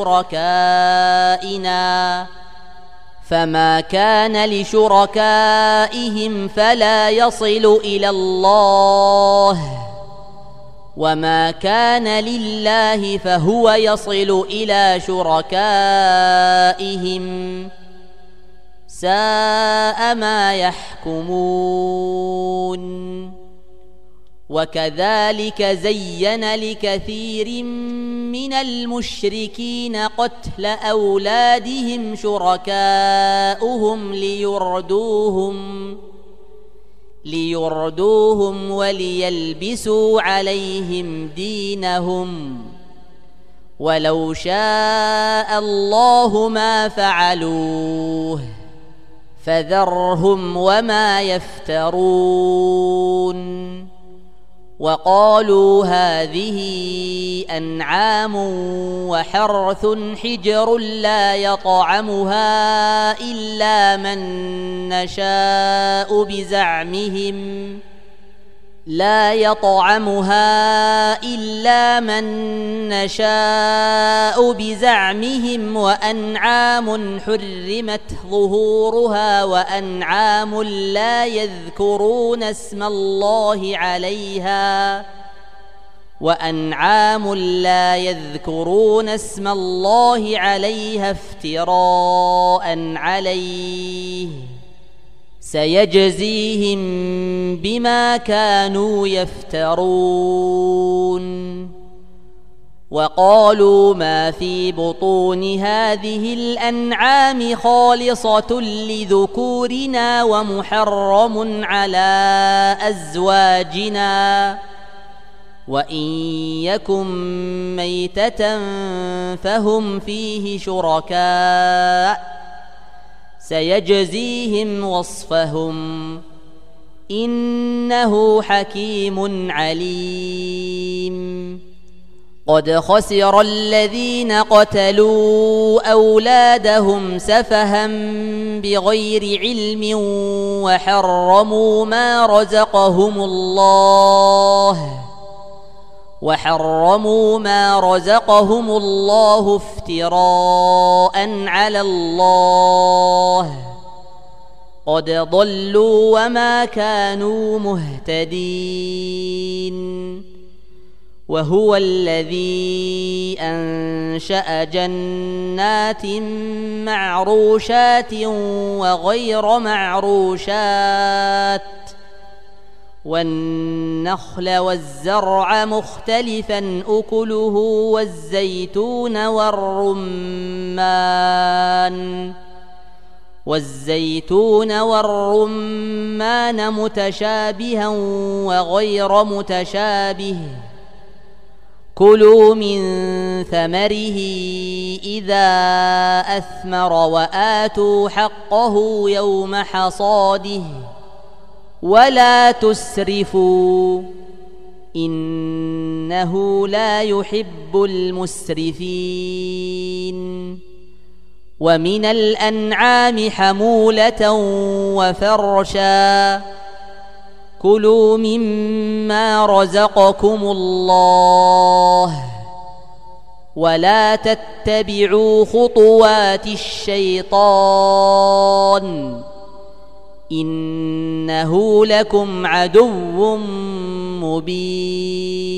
لشركائنا فما كان لشركائهم فلا يصل إلى الله وما كان لله فهو يصل إلى شركائهم ساء ما يحكمون وكذلك زين لكثير من المشركين قتل أولادهم شركاؤهم ليردوهم وليلبسوا عليهم دينهم ولو شاء الله ما فعلوه فذرهم وما يفترون وقالوا هذه أنعام وحرث حجر لا يطعمها إلا من نشاء بزعمهم وأنعام حرمت ظهورها وأنعام لا يذكرون اسم الله عليها افتراء عليه سيجزيهم بما كانوا يفترون وقالوا ما في بطون هذه الأنعام خالصة لذكورنا ومحرم على أزواجنا وإن يكن ميتة فهم فيه شركاء سيجزيهم وصفهم إنه حكيم عليم قد خسر الذين قتلوا أولادهم سفها بغير علم وحرموا ما رزقهم الله افتراء على الله قد ضلوا وما كانوا مهتدين وهو الذي أنشأ جنات معروشات وغير معروشات والنخل والزرع مختلفا أكله والزيتون والرمان متشابها وغير متشابه كلوا من ثمره إذا أثمر وآتوا حقه يوم حصاده ولا تسرفوا إنه لا يحب المسرفين ومن الأنعام حمولة وفرشا كلوا مما رزقكم الله ولا تتبعوا خطوات الشيطان إنه لكم عدو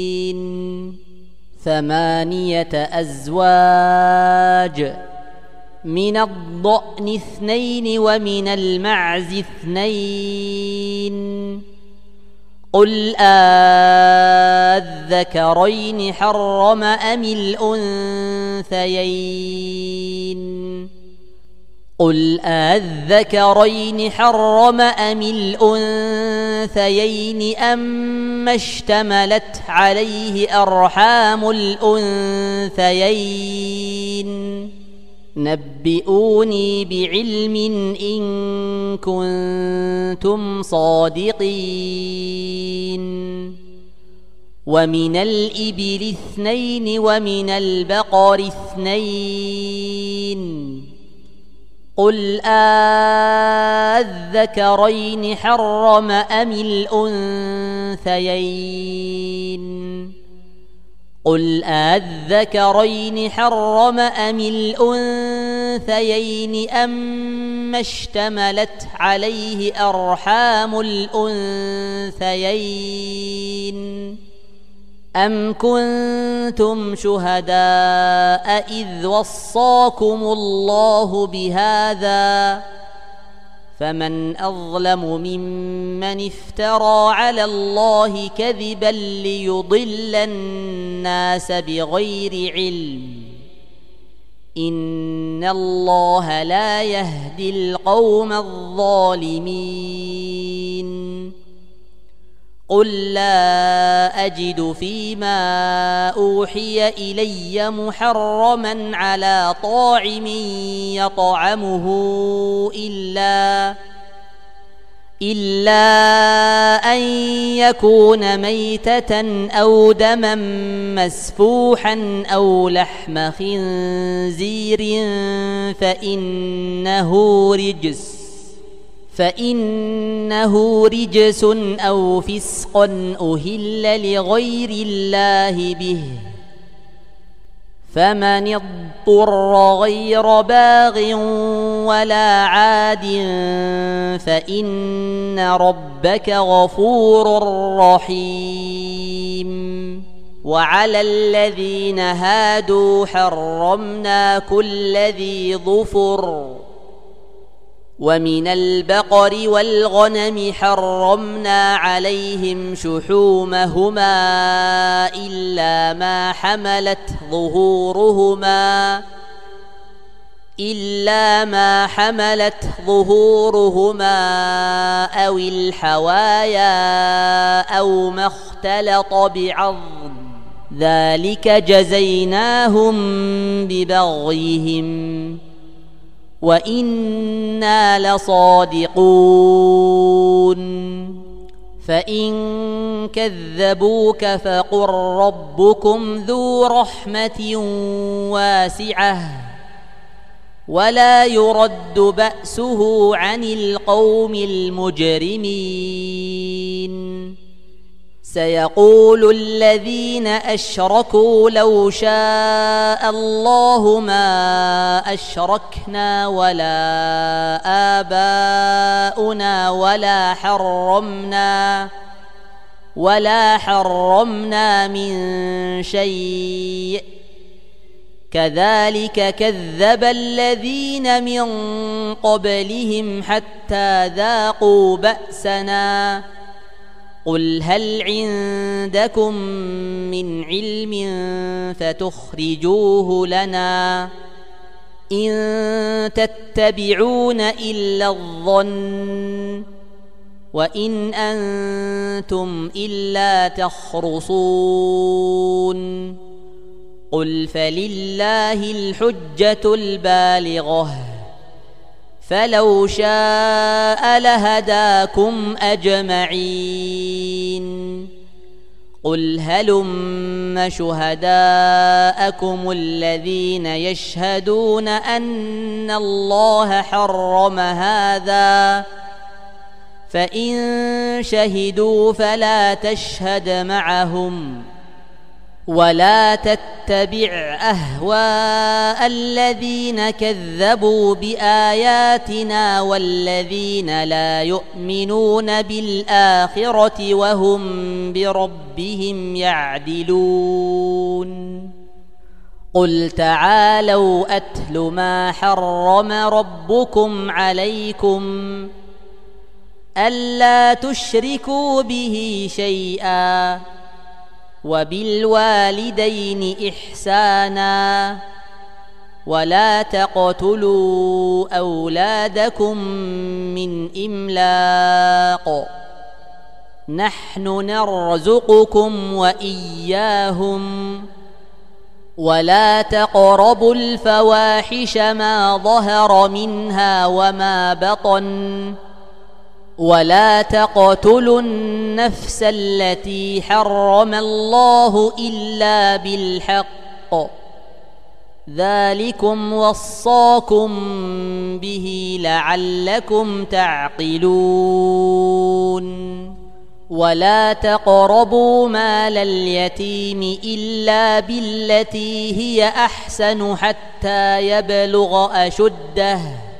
مبين 8 أزواج من الضأن 2 ومن المعز 2 قل أذكرين حرم أم الأنثيين قل أذكرين حرم أم الأنثيين أما اشتملت عليه أرحام الأنثيين نبئوني بعلم إن كنتم صادقين ومن الإبل 2 ومن البقر 2 قل أذكرين حرم أم الأنثيين قل أذكرين حرم أم الأنثيين أما اشتملت عليه أرحام الأنثيين أم كنتم شهداء إذ وصاكم الله بهذا فمن أظلم ممن افترى على الله كذبا ليضل الناس بغير علم إن الله لا يهدي القوم الظالمين قل لا أجد فيما أوحي إلي محرما على طاعم يطعمه إلا أن يكون ميتة أو دما مسفوحا أو لحم خنزير فإنه رجس أو فسقا أهل لغير الله به فمن اضطر غير باغ ولا عاد فإن ربك غفور رحيم وعلى الذين هادوا حرمنا كل ذي ظفر ومن البقر والغنم حرمنا عليهم شحومهما إلا ما حملت ظهورهما أو الحوايا أو ما اختلط بعظم ذلك جزيناهم ببغيهم وإنا لصادقون فإن كذبوك فقل ربكم ذو رحمة واسعة ولا يرد بأسه عن القوم المجرمين سيقول الذين أشركوا لو شاء الله ما أشركنا ولا آباؤنا ولا حرمنا من شيء كذلك كذب الذين من قبلهم حتى ذاقوا بأسنا قل هل عندكم من علم فتخرجوه لنا إن تتبعون إلا الظن وإن أنتم إلا تخرصون قل فلله الحجة البالغة فلو شاء لهداكم أجمعين قل هلم شهداءكم الذين يشهدون أن الله حرم هذا فإن شهدوا فلا تشهد معهم ولا تتبع أهواء الذين كذبوا بآياتنا والذين لا يؤمنون بالآخرة وهم بربهم يعدلون قل تعالوا أتل ما حرم ربكم عليكم ألا تشركوا به شيئا وبالوالدين إحسانا ولا تقتلوا أولادكم من إملاق نحن نرزقكم وإياهم ولا تقربوا الفواحش ما ظهر منها وما بطن ولا تقتلوا النفس التي حرم الله إلا بالحق ذلكم وصاكم به لعلكم تعقلون ولا تقربوا مال اليتيم إلا بالتي هي أحسن حتى يبلغ أشده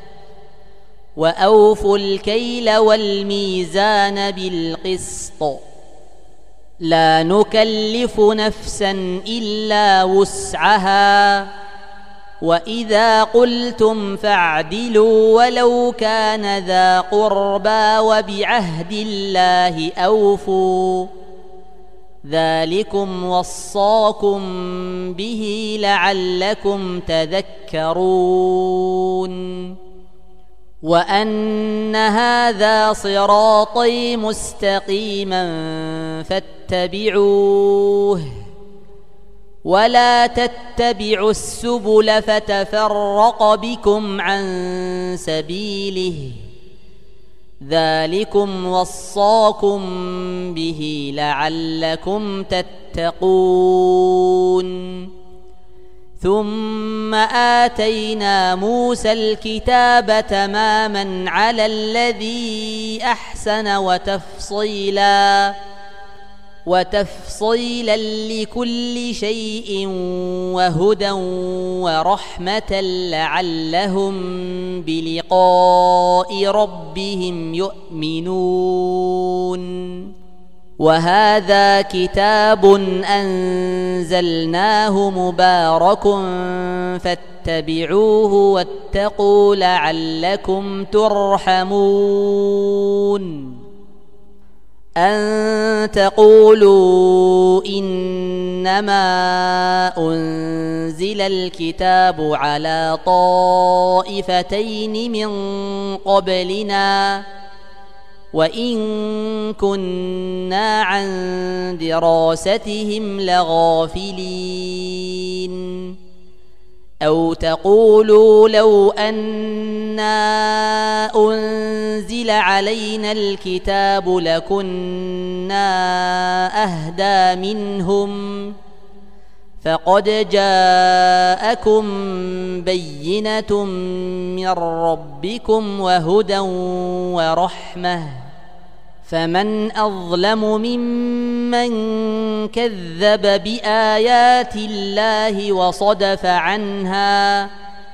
وأوفوا الكيل والميزان بالقسط لا نكلف نفسا إلا وسعها وإذا قلتم فاعدلوا ولو كان ذا قربى وبعهد الله أوفوا ذلكم وصاكم به لعلكم تذكرون وأن هذا صراطي مستقيما فاتبعوه ولا تتبعوا السبل فتفرق بكم عن سبيله ذلكم وصاكم به لعلكم تتقون ثم آتينا موسى الكتاب تماما على الذي أحسن وتفصيلا لكل شيء وهدى ورحمة لعلهم بلقاء ربهم يؤمنون وهذا كتاب أنزلناه مبارك فاتبعوه واتقوا لعلكم ترحمون أن تقولوا إنما أنزل الكتاب على طائفتين من قبلنا وإن كنا عن دراستهم لغافلين أو تقولوا لو أنا أنزل علينا الكتاب لكنا أهدى منهم فقد جاءكم بينة من ربكم وهدى ورحمة فمن أظلم ممن كذب بآيات الله وصدف عنها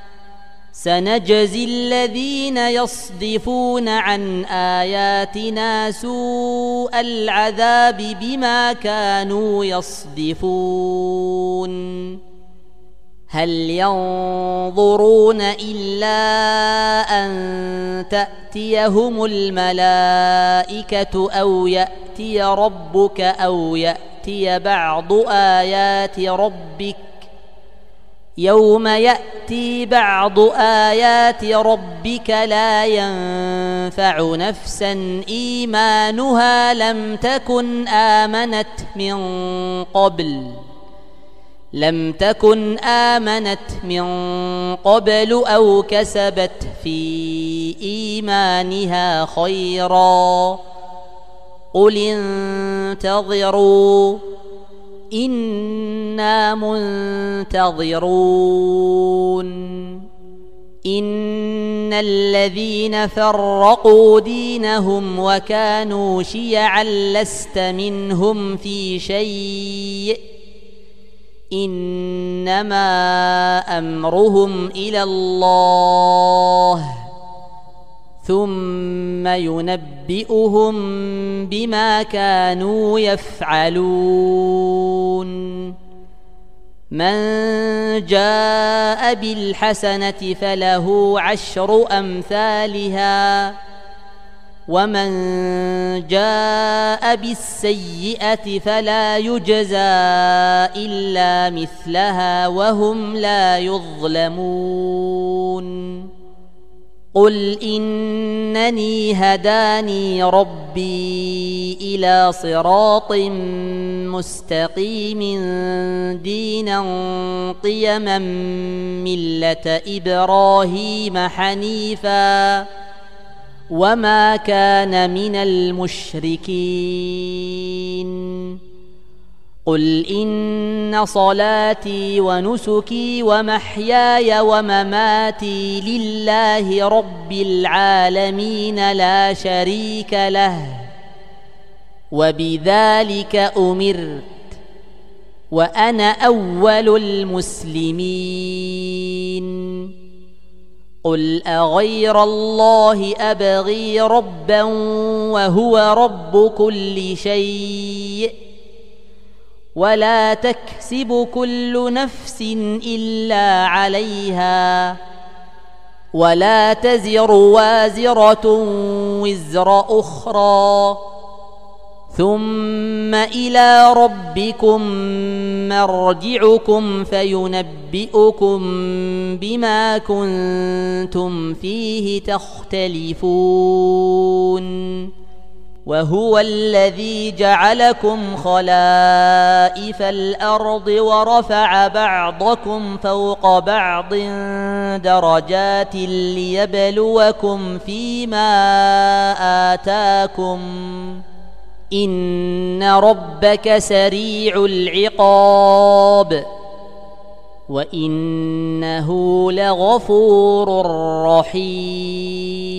سنجزي الذين يصدفون عن آياتنا سوء العذاب بما كانوا يصدفون هل ينظرون إلا أن تأتيهم الملائكة أو يأتي ربك أو يأتي بعض آيات ربك يوم يأتي بعض آيات ربك لا ينفع نفسا إيمانها لم تكن آمنت من قبل أو كسبت في إيمانها خيرا قل انتظروا إنا منتظرون إن الذين فرقوا دينهم وكانوا شيعا لست منهم في شيء إنما أمرهم إلى الله ثم ينبئهم بما كانوا يفعلون من جاء بالحسنة فله 10 أمثالها ومن جاء بالسيئة فلا يجزى إلا مثلها وهم لا يظلمون قل إنني هداني ربي إلى صراط مستقيم دينا قيما ملة إبراهيم حنيفا وما كان من المشركين قل إن صلاتي ونسكي ومحياي ومماتي لله رب العالمين لا شريك له وبذلك أمرت وأنا أول المسلمين قل أغير الله أبغي ربا وهو رب كل شيء ولا تكسب كل نفس إلا عليها ولا تزر وازرة وزر أخرى ثم إلى ربكم مرجعكم فينبئكم بما كنتم فيه تختلفون وهو الذي جعلكم خلائف الأرض ورفع بعضكم فوق بعض درجات ليبلوكم فيما آتاكم إن ربك سريع العقاب وإنه لغفور رحيم